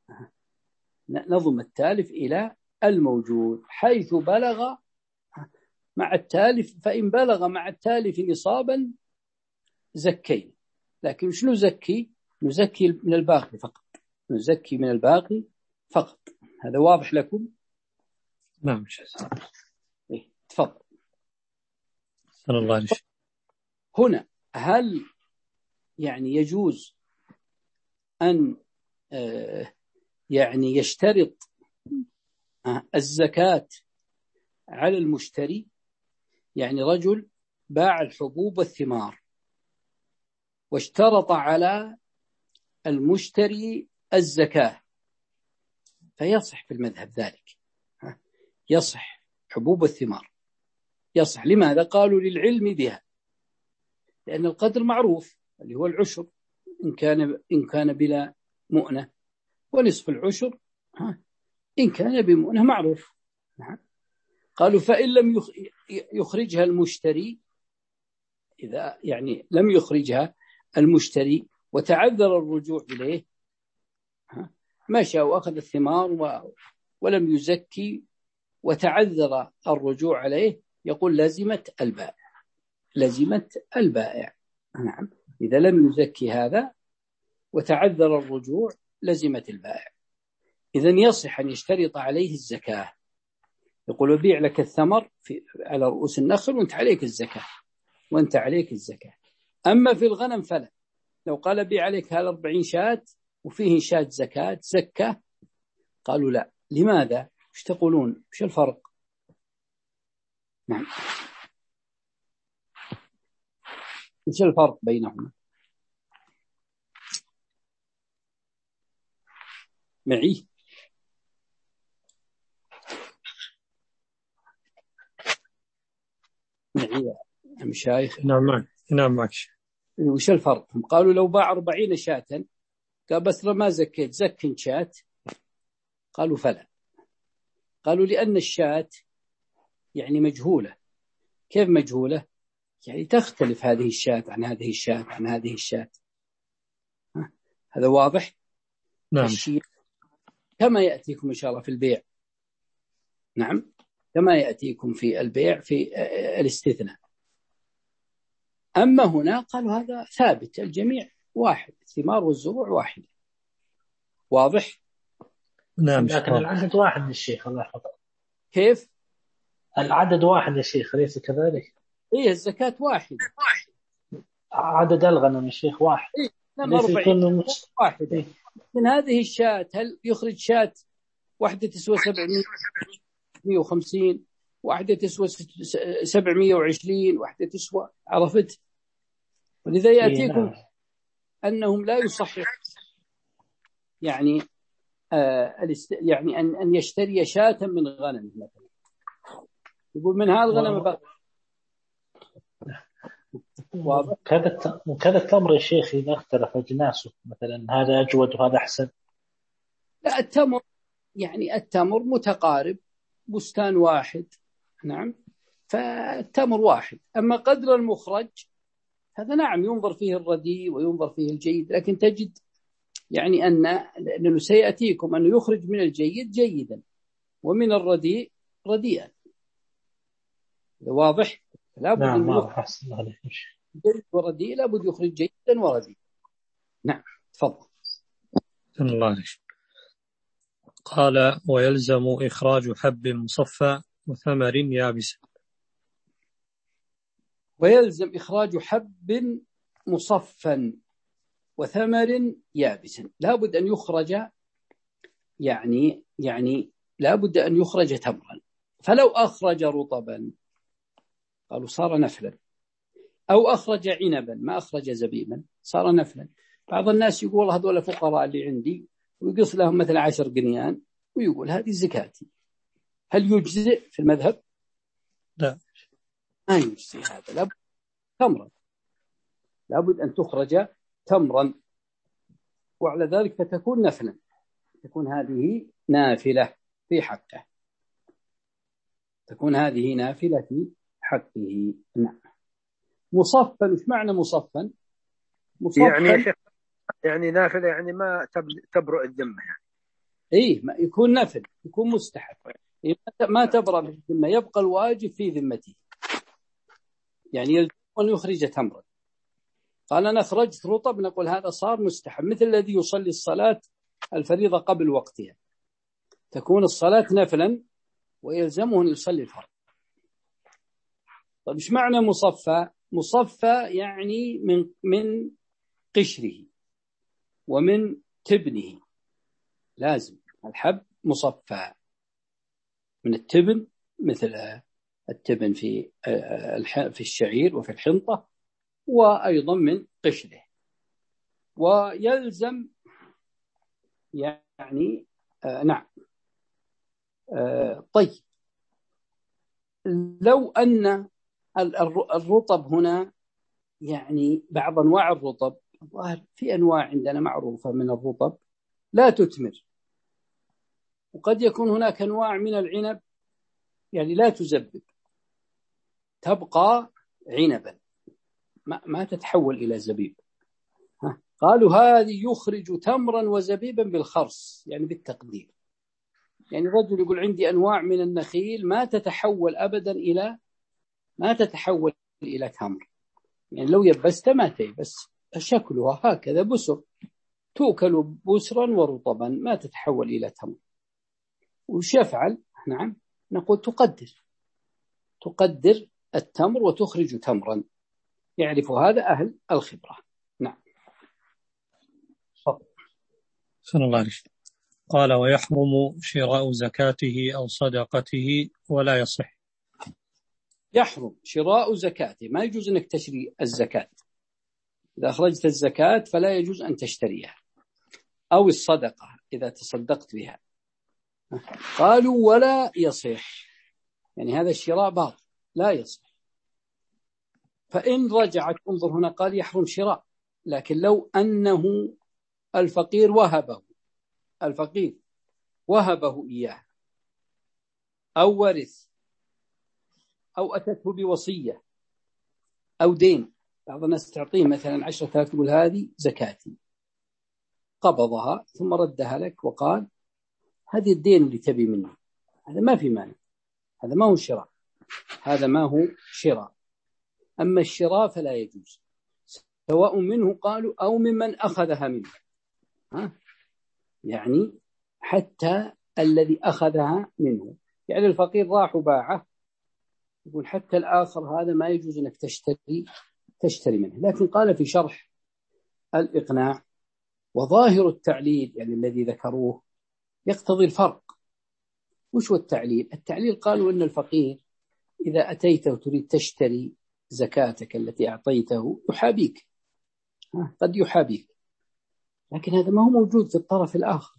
نضم التالف إلى الموجود حيث بلغ مع التالف، فإن بلغ مع التالف نصابا زكينا، لكن مش نزكي، نزكي من الباقي فقط، نزكي من الباقي فقط. هذا واضح لكم؟ نعم. إيه تفضل. صلى الله عليه وسلم. هنا هل يعني يجوز أن آه يعني يشترط آه الزكاة على المشتري؟ يعني رجل باع الحبوب والثمار واشترط على المشتري الزكاة، فيصح في المذهب ذلك، يصح حبوب والثمار يصح. لماذا؟ قالوا للعلم بها، لأن القدر معروف اللي هو العشر إن كان إن كان بلا مؤنة، ونصف العشر إن كان بمؤنة معروف. قالوا فإن لم يخرجها المشتري، إذا يعني لم يخرجها المشتري وتعذر الرجوع إليه، مشى وأخذ الثمار ولم يزكي وتعذر الرجوع عليه، يقول لازمت البائع، لازمت البائع. نعم، إذا لم يزكي هذا وتعذر الرجوع لزمت البائع. إذن يصح أن يشترط عليه الزكاة، يقول بيع لك الثمر في على رؤوس النخل وانت عليك الزكاة، وانت عليك الزكاة. أما في الغنم فلا، لو قال بيع عليك هذا أربعين شاة وفيه شاة زكاة زكاة، قالوا لا. لماذا؟ ايش تقولون؟ ايش الفرق؟ نعم، ايش الفرق بينهما؟ معي؟ معي يا مشايخ؟ نعم معك. نعم معك. وش الفرق؟ قالوا لو باع أربعين شاة قال بس ما زكيت، زكي شاة، قالوا فلا. قالوا لأن الشاة يعني مجهولة. كيف مجهولة؟ يعني تختلف هذه الشاة عن هذه الشاة عن هذه الشاة. هذا واضح؟ نعم. الشيء كما يأتيكم إن شاء الله في البيع، نعم، كما يأتيكم في البيع في الاستثناء. أما هنا قالوا هذا ثابت، الجميع واحد، الثمار والزروع واحد. واضح؟ نعم. لكن العدد واحد للشيخ، الله يحفظه. كيف؟ العدد واحد للشيخ أليس كذلك؟ إيه الزكاة واحدة. عدد الغنم الشيخ واحد. إيه أربعين واحدة. إيه؟ من هذه الشاة هل يخرج شاة واحدة تسوى سبعمية وخمسين، واحدة تسوى سبعمية وعشرين، واحدة تسوى، عرفت؟ ولذا يأتيكم إيه أنهم لا يصحح يعني آه يعني أن أن يشتري شاة من غنم مثلا، يقول من هذا الغنم بقى. واضح؟ كذا كذا التمر يا شيخ إذا اختلف أجناسه، مثلا هذا أجود وهذا أحسن. لا، التمر يعني التمر متقارب، بستان واحد، نعم، فالتمر واحد. أما قدر المخرج هذا نعم ينظر فيه الرديء وينظر فيه الجيد، لكن تجد يعني أن لأنه سيأتيكم أنه يخرج من الجيد جيدا ومن الرديء رديئا. واضح؟ لا بد نعم أن واضح. أحسن عليك. جيد ورديء، لا بد يخرج جيدا ورديء. نعم تفضل. الله عليك. قال ويلزم إخراج حب مصفى وثمر يابس. ويلزم إخراج حب مصفا وثمر يابس. لابد أن يخرج يعني يعني لابد أن يخرج تمرا. فلو أخرج رطبا قالوا صار نفلا، أو أخرج عنبا ما أخرج زبيبا صار نفلا. بعض الناس يقول هذول فقراء اللي عندي ويقص لهم مثل عشر قنيان ويقول هذه زكاتي، هل يجزئ في المذهب؟ لا، ما يجزئ هذا، لابد تمرا، لابد أن تخرج تمرا، وعلى ذلك فتكون نفلا، تكون هذه نافلة في حقه، تكون هذه نافلة في حقه. نعم. مصفا، ايش معنى مصفا؟ مصفا يعني يا شيخ يعني نافلة يعني ما تبرئ الذمة يعني. ايه، ما يكون نفل، يكون مستحب، ما تبرأ بالذمة، يبقى الواجب في ذمته، يعني يلزم أن يخرج تمرا. قال أنا أخرجت رطب، نقول هذا صار مستحب، مثل الذي يصلي الصلاة الفريضة قبل وقتها، تكون الصلاة نفلا ويلزمه أن يصلي الفرض. طيب ايش معنى مصفى؟ مصفى يعني من من قشره ومن تبنه، لازم الحب مصفى من التبن، مثل التبن في في الشعير وفي الحنطة، وأيضا من قشره. ويلزم يعني آه نعم آه طيب، لو أن الرطب هنا يعني بعض أنواع الرطب، الظاهر في أنواع عندنا معروفة من الرطب لا تثمر، وقد يكون هناك أنواع من العنب يعني لا تزبب، تبقى عنبا ما, ما تتحول إلى زبيب. قالوا هذه يخرج تمرا وزبيبا بالخرص، يعني بالتقدير، يعني رجل يقول عندي أنواع من النخيل ما تتحول أبدا إلى ما تتحول إلى تمر، يعني لو يبست ما تيبس، شكلها هكذا بسر، توكل بسرا ورطبا ما تتحول إلى تمر. وش يفعل؟ نعم نقول تقدر تقدر التمر وتخرج تمرا، يعرف هذا أهل الخبرة. نعم. صلى الله عليه وسلم. قال ويحرم شراء زكاته أو صدقته ولا يصح. يحرم شراء زكاته، ما يجوز أنك تشتري الزكاة، إذا أخرجت الزكاة فلا يجوز أن تشتريها، أو الصدقة إذا تصدقت بها. قالوا ولا يصح، يعني هذا الشراء باطل لا يصح. فإن رجعت، انظر هنا قال يحرم شراء، لكن لو أنه الفقير وهبه الفقير وهبه إياه أو ورث أو أتته بوصية أو دين، بعض الناس تعطيه مثلا عشرة آلاف تقول هذه زكاتي، قبضها ثم ردها لك وقال هذه الدين اللي تبي مني، هذا ما في مانع، هذا ما هو شراء، هذا ما هو شراء. أما الشراء فلا يجوز، سواء منه قالوا أو ممن أخذها منه، ها؟ يعني حتى الذي أخذها منه، يعني الفقير راح وباعه، يقول حتى الآخر هذا ما يجوز أنك تشتري تشتري منه. لكن قال في شرح الإقناع وظاهر التعليل يعني الذي ذكروه يقتضي الفرق. وش هو التعليل؟ التعليل قالوا إن الفقير إذا أتيته تريد تشتري زكاتك التي أعطيته يحابيك، قد يحابيك، لكن هذا ما هو موجود في الطرف الآخر.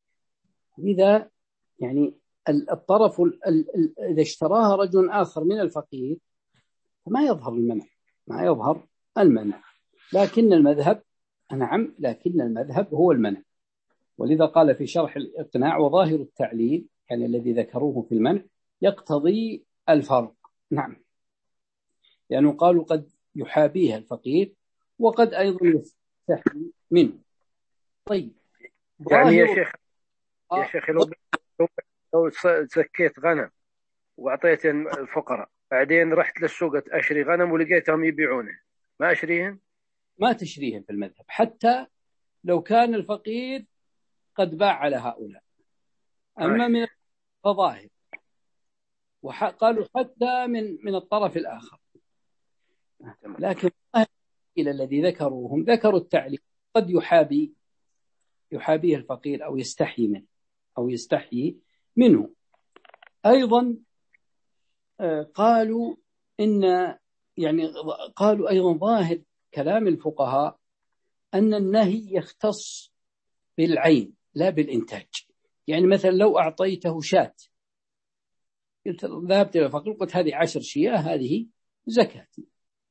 إذا يعني الطرف إذا اشتراها رجل آخر من الفقير فما يظهر المنع، ما يظهر المنع، لكن المذهب نعم لكن المذهب هو المنع. ولذا قال في شرح الإقناع وظاهر التعليل يعني الذي ذكروه في المنع يقتضي الفرق. نعم، لأنه يعني قالوا قد يحابيها الفقير وقد أيضا يستحي منه. طيب يعني يا شيخ يا شيخ لو لو زكيت غنم وأعطيت الفقراء بعدين رحت للسوق أشري غنم ولقيتهم يبيعونه، ما أشريهن؟ ما تشريهن في المذهب، حتى لو كان الفقير قد باع على هؤلاء. أما من الظاهر وقالوا حتى من من الطرف الآخر. لكن إلى الذي ذكروهم ذكروا التعليم قد يحابي يحابيه الفقير أو يستحي منه أو يستحيي منه. أيضا قالوا إن يعني قالوا أيضا ظاهر كلام الفقهاء أن النهي يختص بالعين لا بالإنتاج. يعني مثلا لو أعطيته شاة، قلت ذهبت إلى الفقير قلت هذه عشر شياه هذه زكاتي،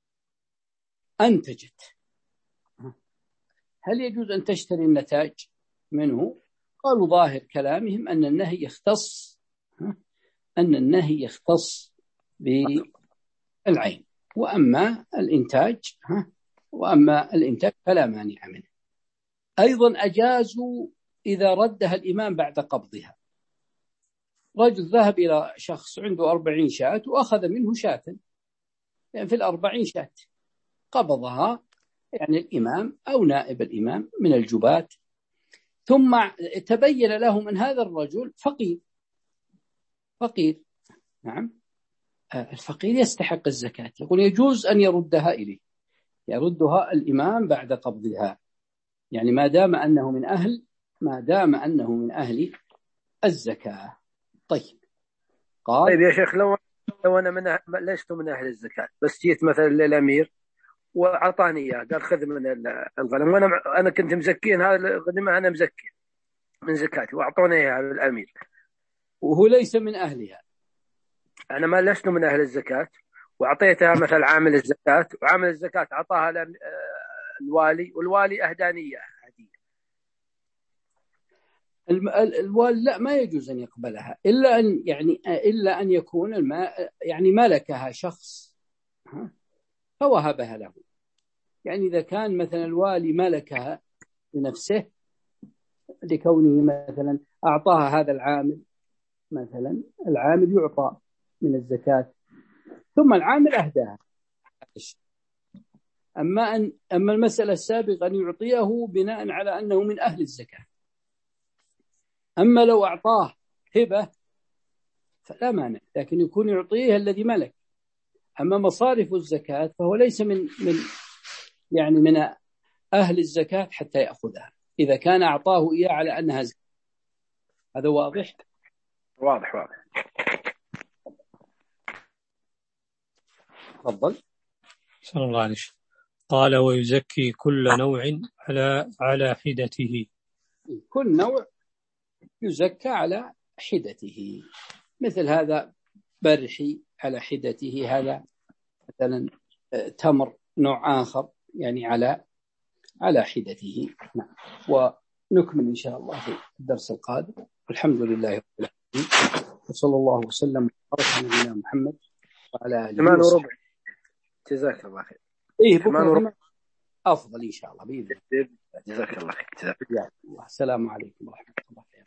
أنتجت، هل يجوز أن تشتري النتاج منه؟ قالوا ظاهر كلامهم أن النهي يختص أن النهي يختص بالعين، وأما الإنتاج وأما الإنتاج فلا مانع منه. أيضا أجازوا إذا ردها الإمام بعد قبضها. رجل ذهب إلى شخص عنده أربعين شاة وأخذ منه شاة، يعني في الأربعين شاة قبضها يعني الإمام أو نائب الإمام من الجبات، ثم تبين لهم أن هذا الرجل فقير فقير نعم الفقير يستحق الزكاة، يقول يجوز أن يردها إليه، يردها الإمام بعد قبضها، يعني ما دام أنه من أهل ما دام أنه من أهل الزكاة. طيب قال طيب يا شيخ، لو لو أنا من أه... لست من أهل الزكاة، بس جيت مثلا للأمير وأعطاني إياه قال خذ من الغنم، وأنا أنا كنت مزكين هذا الغنم، أنا مزكي من زكاتي وأعطوني إياها الأمير وهو ليس من أهلها، أنا ما لست من أهل الزكاة وأعطيتها مثل عامل الزكاة، وعامل الزكاة أعطاها الوالي والوالي أهداني إياها هدية. الوالي لا، ما يجوز أن يقبلها إلا أن يعني إلا أن يكون الماء يعني ملكها شخص فوهبها له. يعني إذا كان مثلا الوالي ملكها لنفسه لكونه مثلا أعطاها هذا العامل، مثلا العامل يعطى من الزكاة ثم العامل أهداها. أما أن أما المسألة السابقة أن يعطيه بناء على أنه من أهل الزكاة. أما لو أعطاه هبة فلا مانع، لكن يكون يعطيه الذي ملك. أما مصارف الزكاة فهو ليس من من يعني من أهل الزكاة حتى يأخذها إذا كان أعطاه إياه على أنها زكاة. هذا واضح؟ واضح واضح. تفضل. صلى الله عليه وسلم. قال ويزكي كل نوع على على حدته. كل نوع يزكى على حدته، مثل هذا برحي على حدته، هذا مثلا تمر نوع آخر يعني على على حدته. نعم. ونكمل إن شاء الله في الدرس القادم. الحمد لله رب العالمين، وصلى الله وسلم وبارك على نبينا محمد وعلى آله وصحبه. جزاك الله خير. إيه بكرة أفضل إن شاء الله بإذن الله. جزاك الله خير. السلام عليكم ورحمة الله.